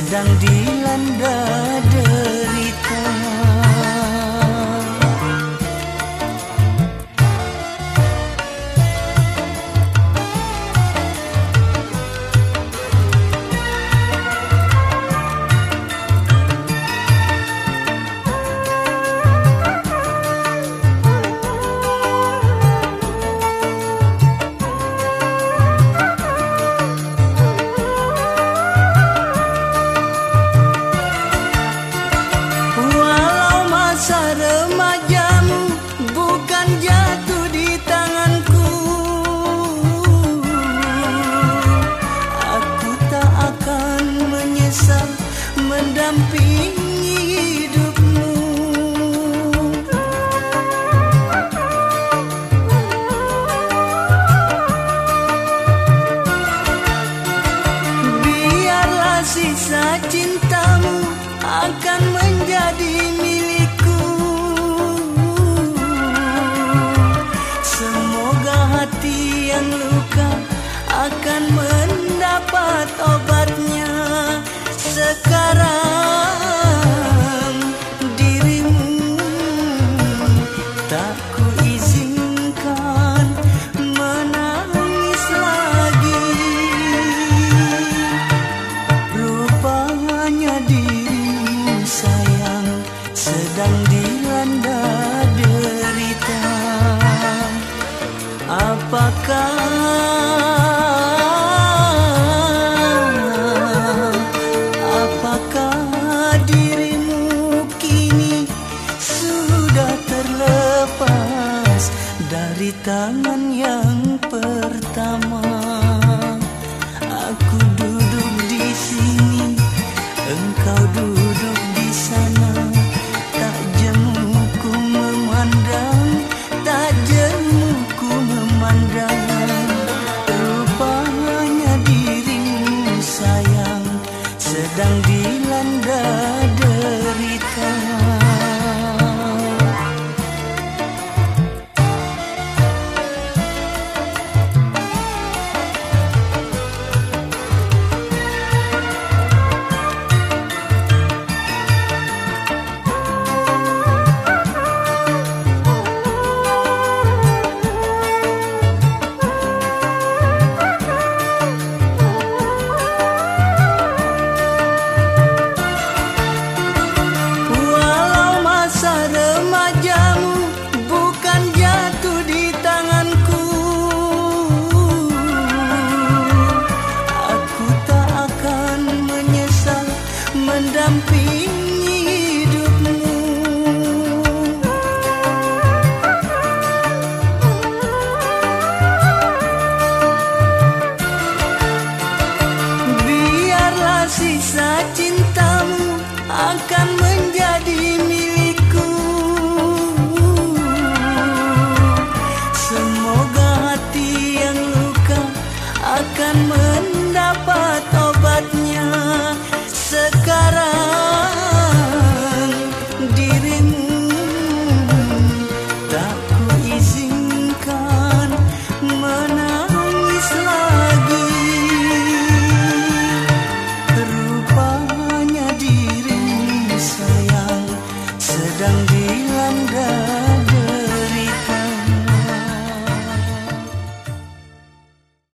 sedang dilanda derita. Remajamu bukan jatuh di tanganku, aku tak akan menyesal mendampingi hidupmu. Biarlah sisa cintamu akan menjadi milikku. Hati yang luka akan mendapat obatnya. Sekarang dirimu tak kuizinkan menangis lagi. Rupanya dirimu sayang sedang dilanda derita. Apakah dirimu kini sudah terlepas dari tangan yang pertama? Aku duduk di sini, engkau duduk di sana. Tak jemuku memandang, tak jemuku memandang. Rupanya dirimu sayang sedang dilanda derita. Remajamu bukan jatuh di tanganku, aku tak akan menyesal mendampingi hidupmu. Biarlah sisa cintamu akan menjadi milikku. Semoga hati yang luka akan mendapat obatnya. Sekarang dirimu tak kuizinkan menangis lagi. Rupanya dirimu sayang sedang